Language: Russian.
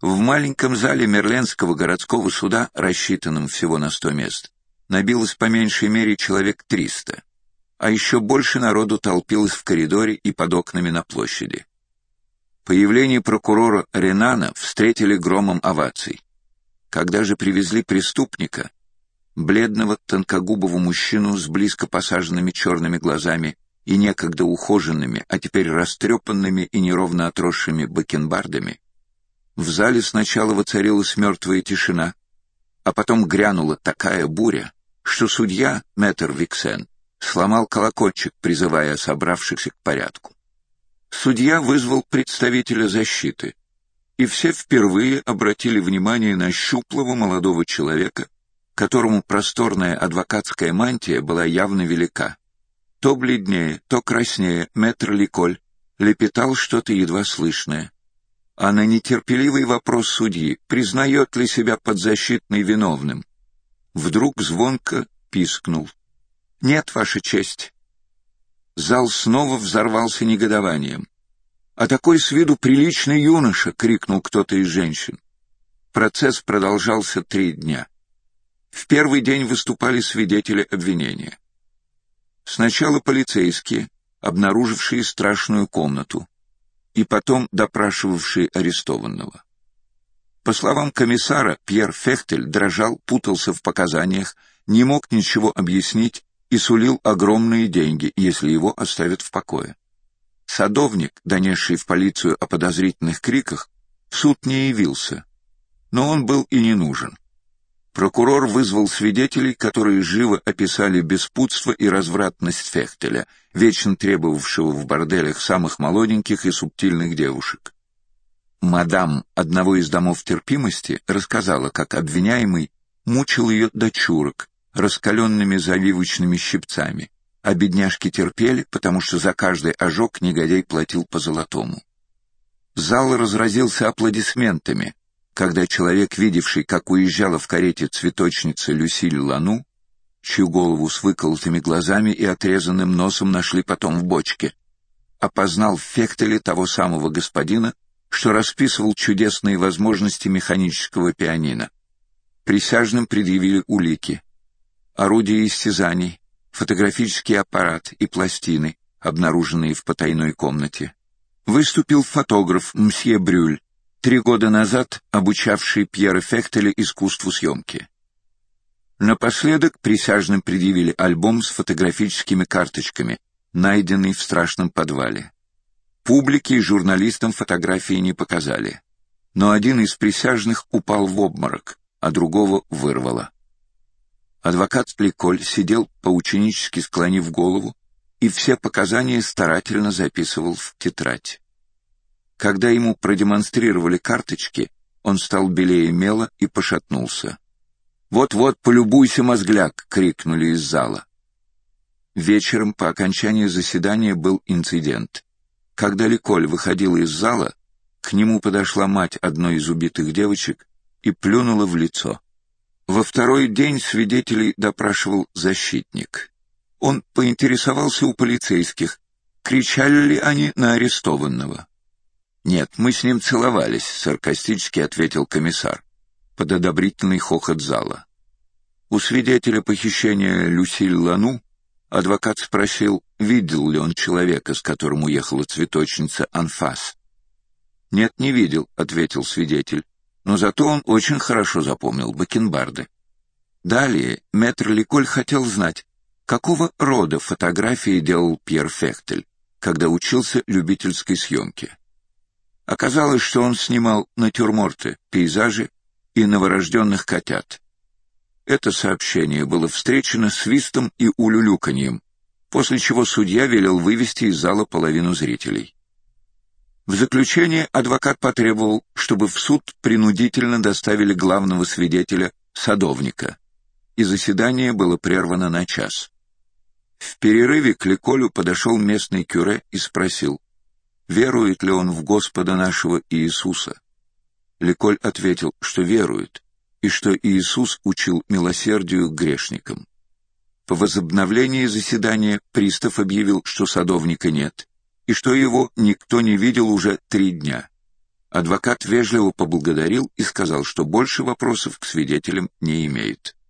В маленьком зале Мерленского городского суда, рассчитанном всего на 100 мест, набилось по меньшей мере человек 300, а еще больше народу толпилось в коридоре и под окнами на площади. Появление прокурора Ренана встретили громом оваций. Когда же привезли преступника, бледного тонкогубого мужчину с близко посаженными черными глазами и некогда ухоженными, а теперь растрепанными и неровно отросшими бакенбардами, в зале сначала воцарилась мертвая тишина, а потом грянула такая буря, что судья, мэтр Виксен, сломал колокольчик, призывая собравшихся к порядку. Судья вызвал представителя защиты, и все впервые обратили внимание на щуплого молодого человека, которому просторная адвокатская мантия была явно велика. То бледнее, то краснее мэтр Ликоль лепетал что-то едва слышное. А на нетерпеливый вопрос судьи, признает ли себя подзащитный виновным, вдруг звонко пискнул: «Нет, Ваша честь». Зал снова взорвался негодованием. «А такой с виду приличный юноша!» — крикнул кто-то из женщин. Процесс продолжался 3 дня. В первый день выступали свидетели обвинения. Сначала полицейские, обнаружившие страшную комнату, и потом допрашивавшие арестованного. По словам комиссара, Пьер Фехтель дрожал, путался в показаниях, не мог ничего объяснить и сулил огромные деньги, если его оставят в покое. Садовник, донесший в полицию о подозрительных криках, в суд не явился, но он был и не нужен. Прокурор вызвал свидетелей, которые живо описали беспутство и развратность Фехтеля, вечно требовавшего в борделях самых молоденьких и субтильных девушек. Мадам одного из домов терпимости рассказала, как обвиняемый мучил ее дочурок раскаленными завивочными щипцами, а бедняжки терпели, потому что за каждый ожог негодяй платил по золотому. Зал разразился аплодисментами, когда человек, видевший, как уезжала в карете цветочница Люсиль Лану, чью голову с выколотыми глазами и отрезанным носом нашли потом в бочке, опознал в Фехтеле того самого господина, что расписывал чудесные возможности механического пианино. Присяжным предъявили улики: орудия истязаний, фотографический аппарат и пластины, обнаруженные в потайной комнате. Выступил фотограф мсье Брюль, 3 года назад обучавший Пьера Фехтеля искусству съемки. Напоследок присяжным предъявили альбом с фотографическими карточками, найденный в страшном подвале. Публике и журналистам фотографии не показали, но один из присяжных упал в обморок, а другого вырвало. Адвокат Ликоль сидел, поученически склонив голову, и все показания старательно записывал в тетрадь. Когда ему продемонстрировали карточки, он стал белее мела и пошатнулся. «Вот-вот, полюбуйся, мозгляк!» — крикнули из зала. Вечером по окончании заседания был инцидент. Когда Ликоль выходил из зала, к нему подошла мать одной из убитых девочек и плюнула в лицо. Во второй день свидетелей допрашивал защитник. Он поинтересовался у полицейских, кричали ли они на арестованного. «Нет, мы с ним целовались», — саркастически ответил комиссар, под одобрительный хохот зала. У свидетеля похищения Люсиль Лану адвокат спросил, видел ли он человека, с которым уехала цветочница Анфас. «Нет, не видел», — ответил свидетель, но зато он очень хорошо запомнил бакенбарды. Далее мэтр Ликоль хотел знать, какого рода фотографии делал Пьер Фехтель, когда учился любительской съемке. Оказалось, что он снимал натюрморты, пейзажи и новорожденных котят. Это сообщение было встречено свистом и улюлюканьем, после чего судья велел вывести из зала половину зрителей. В заключение адвокат потребовал, чтобы в суд принудительно доставили главного свидетеля, садовника, и заседание было прервано на час. В перерыве к Ликолю подошел местный кюре и спросил, верует ли он в Господа нашего Иисуса. Ликоль ответил, что верует, и что Иисус учил милосердию к грешникам. По возобновлении заседания пристав объявил, что садовника нет, и что его никто не видел уже 3 дня. Адвокат вежливо поблагодарил и сказал, что больше вопросов к свидетелям не имеет.